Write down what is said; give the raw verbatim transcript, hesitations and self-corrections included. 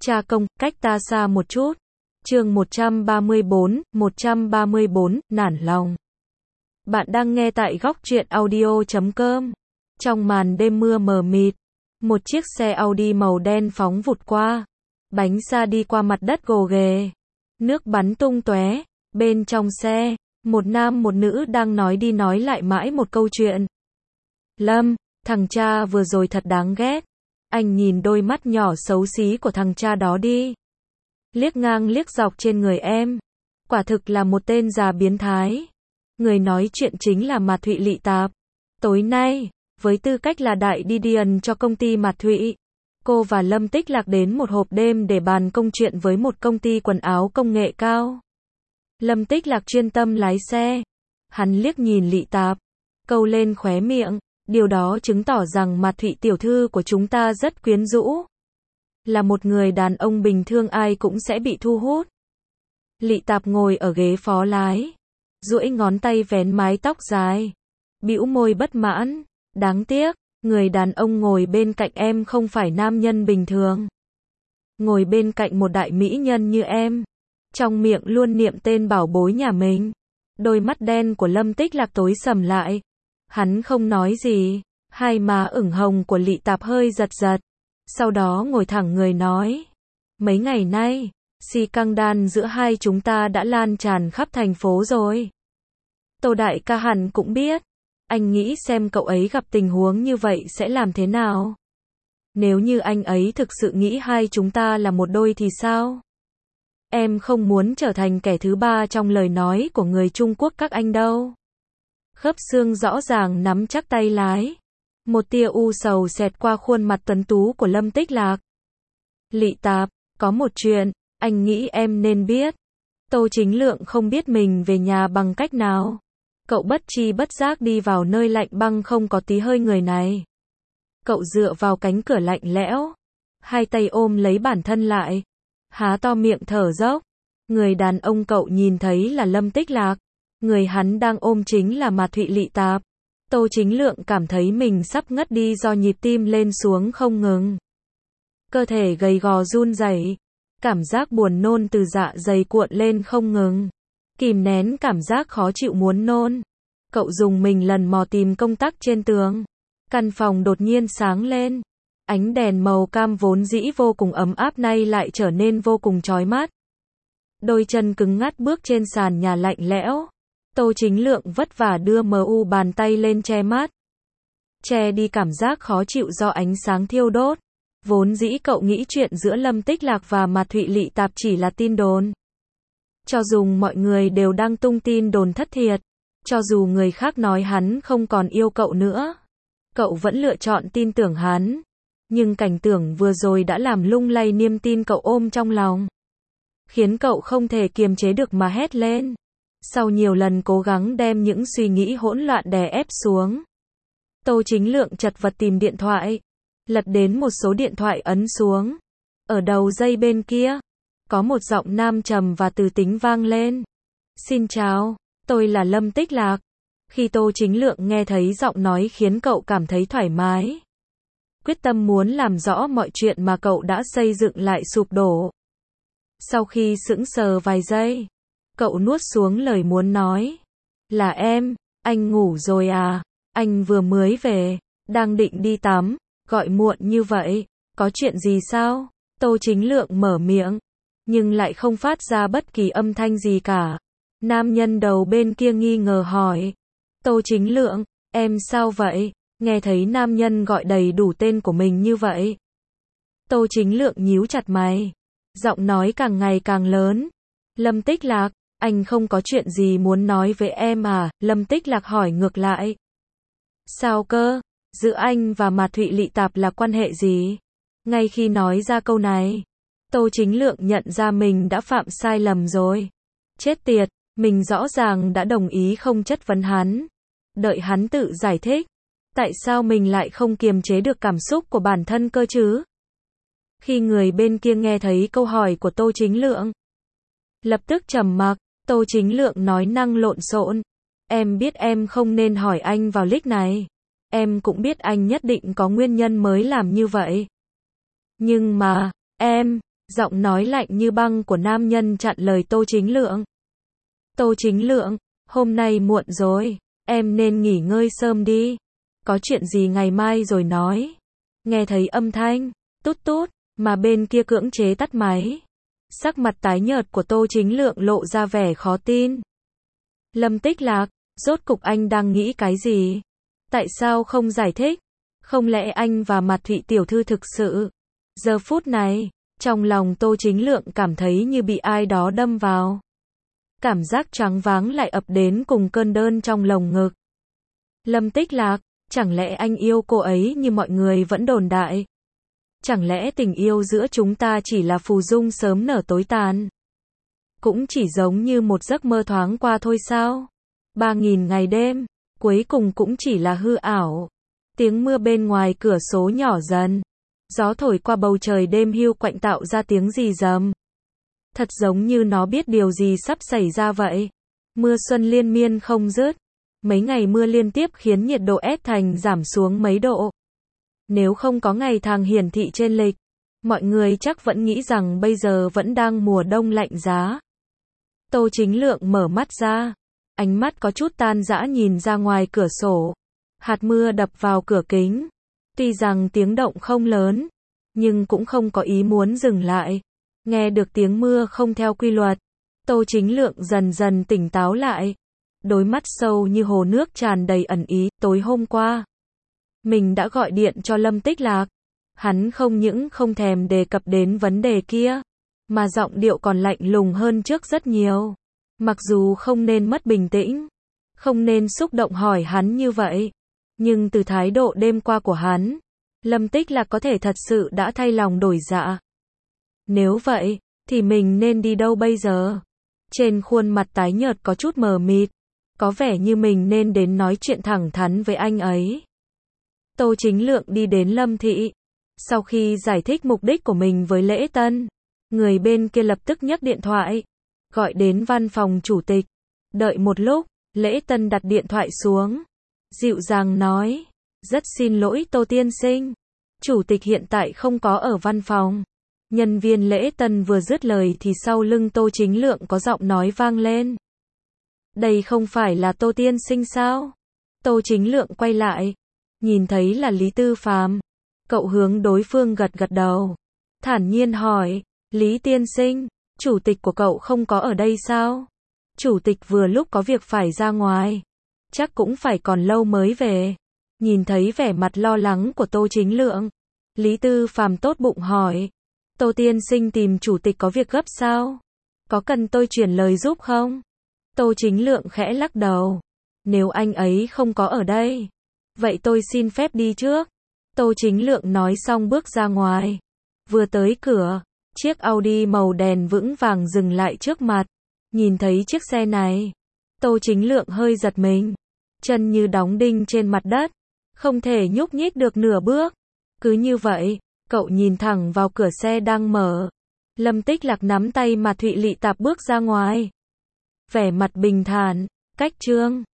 Cha công, cách ta xa một chút. Chương một trăm ba mươi bốn, một trăm ba mươi bốn, nản lòng. Bạn đang nghe tại góc truyện audio chấm com. Trong màn đêm mưa mờ mịt, một chiếc xe Audi màu đen phóng vụt qua. Bánh xe đi qua mặt đất gồ ghề. Nước bắn tung tóe. Bên trong xe, một nam một nữ đang nói đi nói lại mãi một câu chuyện. Lâm, thằng cha vừa rồi thật đáng ghét. Anh nhìn đôi mắt nhỏ xấu xí của thằng cha đó đi. Liếc ngang liếc dọc trên người em. Quả thực là một tên già biến thái. Người nói chuyện chính là Mạt Thụy Lị Tạp. Tối nay, với tư cách là đại đi điền cho công ty Mạt Thụy, cô và Lâm Tích Lạc đến một hộp đêm để bàn công chuyện với một công ty quần áo công nghệ cao. Lâm Tích Lạc chuyên tâm lái xe. Hắn liếc nhìn Lị Tạp, câu lên khóe miệng. Điều đó chứng tỏ rằng Mạt Thụy tiểu thư của chúng ta rất quyến rũ. Là một người đàn ông bình thường ai cũng sẽ bị thu hút. Lị Tạp ngồi ở ghế phó lái, duỗi ngón tay vén mái tóc dài, bĩu môi bất mãn. Đáng tiếc, người đàn ông ngồi bên cạnh em không phải nam nhân bình thường. Ngồi bên cạnh một đại mỹ nhân như em, trong miệng luôn niệm tên bảo bối nhà mình. Đôi mắt đen của Lâm Tích Lạc tối sầm lại. Hắn không nói gì, hai má ửng hồng của Lị Tạp hơi giật giật. Sau đó ngồi thẳng người nói. Mấy ngày nay, si căng đan giữa hai chúng ta đã lan tràn khắp thành phố rồi. Tô đại ca hẳn cũng biết. Anh nghĩ xem cậu ấy gặp tình huống như vậy sẽ làm thế nào? Nếu như anh ấy thực sự nghĩ hai chúng ta là một đôi thì sao? Em không muốn trở thành kẻ thứ ba trong lời nói của người Trung Quốc các anh đâu. Khớp xương rõ ràng nắm chắc tay lái. Một tia u sầu xẹt qua khuôn mặt tuấn tú của Lâm Tích Lạc. Lị Tạp, có một chuyện, anh nghĩ em nên biết. Tô Chính Lượng không biết mình về nhà bằng cách nào. Cậu bất tri bất giác đi vào nơi lạnh băng không có tí hơi người này. Cậu dựa vào cánh cửa lạnh lẽo, hai tay ôm lấy bản thân lại, há to miệng thở dốc. Người đàn ông cậu nhìn thấy là Lâm Tích Lạc. Người hắn đang ôm chính là Mạt Thụy Lị Tạp. Tô Chính Lượng cảm thấy mình sắp ngất đi do nhịp tim lên xuống không ngừng. Cơ thể gầy gò run rẩy, cảm giác buồn nôn từ dạ dày cuộn lên không ngừng. Kìm nén cảm giác khó chịu muốn nôn. Cậu dùng mình lần mò tìm công tắc trên tường. Căn phòng đột nhiên sáng lên. Ánh đèn màu cam vốn dĩ vô cùng ấm áp nay lại trở nên vô cùng chói mắt. Đôi chân cứng ngắt bước trên sàn nhà lạnh lẽo. Tô Chính Lượng vất vả đưa mờ u bàn tay lên che mắt. Che đi cảm giác khó chịu do ánh sáng thiêu đốt. Vốn dĩ cậu nghĩ chuyện giữa Lâm Tích Lạc và Mạt Thụy Lị Tạp chỉ là tin đồn. Cho dù mọi người đều đang tung tin đồn thất thiệt. Cho dù người khác nói hắn không còn yêu cậu nữa. Cậu vẫn lựa chọn tin tưởng hắn. Nhưng cảnh tượng vừa rồi đã làm lung lay niềm tin cậu ôm trong lòng. Khiến cậu không thể kiềm chế được mà hét lên. Sau nhiều lần cố gắng đem những suy nghĩ hỗn loạn đè ép xuống, Tô Chính Lượng chật vật tìm điện thoại. Lật đến một số điện thoại ấn xuống. Ở đầu dây bên kia, có một giọng nam trầm và từ tính vang lên. Xin chào, tôi là Lâm Tích Lạc. Khi Tô Chính Lượng nghe thấy giọng nói khiến cậu cảm thấy thoải mái. Quyết tâm muốn làm rõ mọi chuyện mà cậu đã xây dựng lại sụp đổ. Sau khi sững sờ vài giây, cậu nuốt xuống lời muốn nói. Là em, anh ngủ rồi à? Anh vừa mới về, đang định đi tắm, gọi muộn như vậy, có chuyện gì sao? Tô Chính Lượng mở miệng, nhưng lại không phát ra bất kỳ âm thanh gì cả. Nam nhân đầu bên kia nghi ngờ hỏi. Tô Chính Lượng, em sao vậy? Nghe thấy nam nhân gọi đầy đủ tên của mình như vậy. Tô Chính Lượng nhíu chặt mày, giọng nói càng ngày càng lớn. Lâm Tích Lạc, anh không có chuyện gì muốn nói với em à? Lâm Tích Lạc hỏi ngược lại. Sao cơ? Giữa anh và Mạt Thụy Lị Tạp là quan hệ gì? Ngay khi nói ra câu này, Tô Chính Lượng nhận ra mình đã phạm sai lầm rồi. Chết tiệt, mình rõ ràng đã đồng ý không chất vấn hắn. Đợi hắn tự giải thích. Tại sao mình lại không kiềm chế được cảm xúc của bản thân cơ chứ? Khi người bên kia nghe thấy câu hỏi của Tô Chính Lượng, lập tức trầm mặc. Tô Chính Lượng nói năng lộn xộn. Em biết em không nên hỏi anh vào lúc này. Em cũng biết anh nhất định có nguyên nhân mới làm như vậy. Nhưng mà, em, Giọng nói lạnh như băng của nam nhân chặn lời Tô Chính Lượng. Tô Chính Lượng, hôm nay muộn rồi, em nên nghỉ ngơi sớm đi. Có chuyện gì ngày mai rồi nói. Nghe thấy âm thanh, tút tút, mà bên kia cưỡng chế tắt máy. Sắc mặt tái nhợt của Tô Chính Lượng lộ ra vẻ khó tin. Lâm Tích Lạc, rốt cục anh đang nghĩ cái gì? Tại sao không giải thích? Không lẽ anh và Mạt Thụy tiểu thư thực sự? Giờ phút này, trong lòng Tô Chính Lượng cảm thấy như bị ai đó đâm vào. Cảm giác choáng váng lại ập đến cùng cơn đơn trong lồng ngực. Lâm Tích Lạc, chẳng lẽ anh yêu cô ấy như mọi người vẫn đồn đại? Chẳng lẽ tình yêu giữa chúng ta chỉ là phù dung sớm nở tối tàn? Cũng chỉ giống như một giấc mơ thoáng qua thôi sao? Ba nghìn ngày đêm, cuối cùng cũng chỉ là hư ảo. Tiếng mưa bên ngoài cửa sổ nhỏ dần. Gió thổi qua bầu trời đêm hiu quạnh tạo ra tiếng rì rầm. Thật giống như nó biết điều gì sắp xảy ra vậy. Mưa xuân liên miên không dứt. Mấy ngày mưa liên tiếp khiến nhiệt độ ép thành giảm xuống mấy độ. Nếu không có ngày tháng hiển thị trên lịch, mọi người chắc vẫn nghĩ rằng bây giờ vẫn đang mùa đông lạnh giá. Tô Chính Lượng mở mắt ra, ánh mắt có chút tan rã nhìn ra ngoài cửa sổ. Hạt mưa đập vào cửa kính. Tuy rằng tiếng động không lớn, nhưng cũng không có ý muốn dừng lại. Nghe được tiếng mưa không theo quy luật, Tô Chính Lượng dần dần tỉnh táo lại. Đôi mắt sâu như hồ nước tràn đầy ẩn ý. Tối hôm qua, mình đã gọi điện cho Lâm Tích Lạc. Hắn không những không thèm đề cập đến vấn đề kia, mà giọng điệu còn lạnh lùng hơn trước rất nhiều. Mặc dù không nên mất bình tĩnh, không nên xúc động hỏi hắn như vậy, nhưng từ thái độ đêm qua của hắn, Lâm Tích Lạc có thể thật sự đã thay lòng đổi dạ. Nếu vậy, thì mình nên đi đâu bây giờ? Trên khuôn mặt tái nhợt có chút mờ mịt, có vẻ như mình nên đến nói chuyện thẳng thắn với anh ấy. Tô Chính Lượng đi đến Lâm thị. Sau khi giải thích mục đích của mình với Lễ Tân, người bên kia lập tức nhấc điện thoại, gọi đến văn phòng chủ tịch. Đợi một lúc, Lễ Tân đặt điện thoại xuống, dịu dàng nói, rất xin lỗi Tô tiên sinh, chủ tịch hiện tại không có ở văn phòng. Nhân viên Lễ Tân vừa dứt lời thì sau lưng Tô Chính Lượng có giọng nói vang lên. Đây không phải là Tô tiên sinh sao? Tô Chính Lượng quay lại, nhìn thấy là Lý Tư Phàm. Cậu hướng đối phương gật gật đầu, thản nhiên hỏi, Lý tiên sinh, chủ tịch của cậu không có ở đây sao? Chủ tịch vừa lúc có việc phải ra ngoài, chắc cũng phải còn lâu mới về. Nhìn thấy vẻ mặt lo lắng của Tô Chính Lượng, Lý Tư Phàm tốt bụng hỏi, Tô tiên sinh tìm chủ tịch có việc gấp sao? Có cần tôi chuyển lời giúp không? Tô Chính Lượng khẽ lắc đầu, nếu anh ấy không có ở đây, vậy tôi xin phép đi trước. Tô Chính Lượng nói xong bước ra ngoài. Vừa tới cửa, chiếc Audi màu đèn vững vàng dừng lại trước mặt. Nhìn thấy chiếc xe này, Tô Chính Lượng hơi giật mình. Chân như đóng đinh trên mặt đất, không thể nhúc nhích được nửa bước. Cứ như vậy, cậu nhìn thẳng vào cửa xe đang mở. Lâm Tích Lạc nắm tay Mạt Thụy Lị Tạp bước ra ngoài. Vẻ mặt bình thản, cách trương.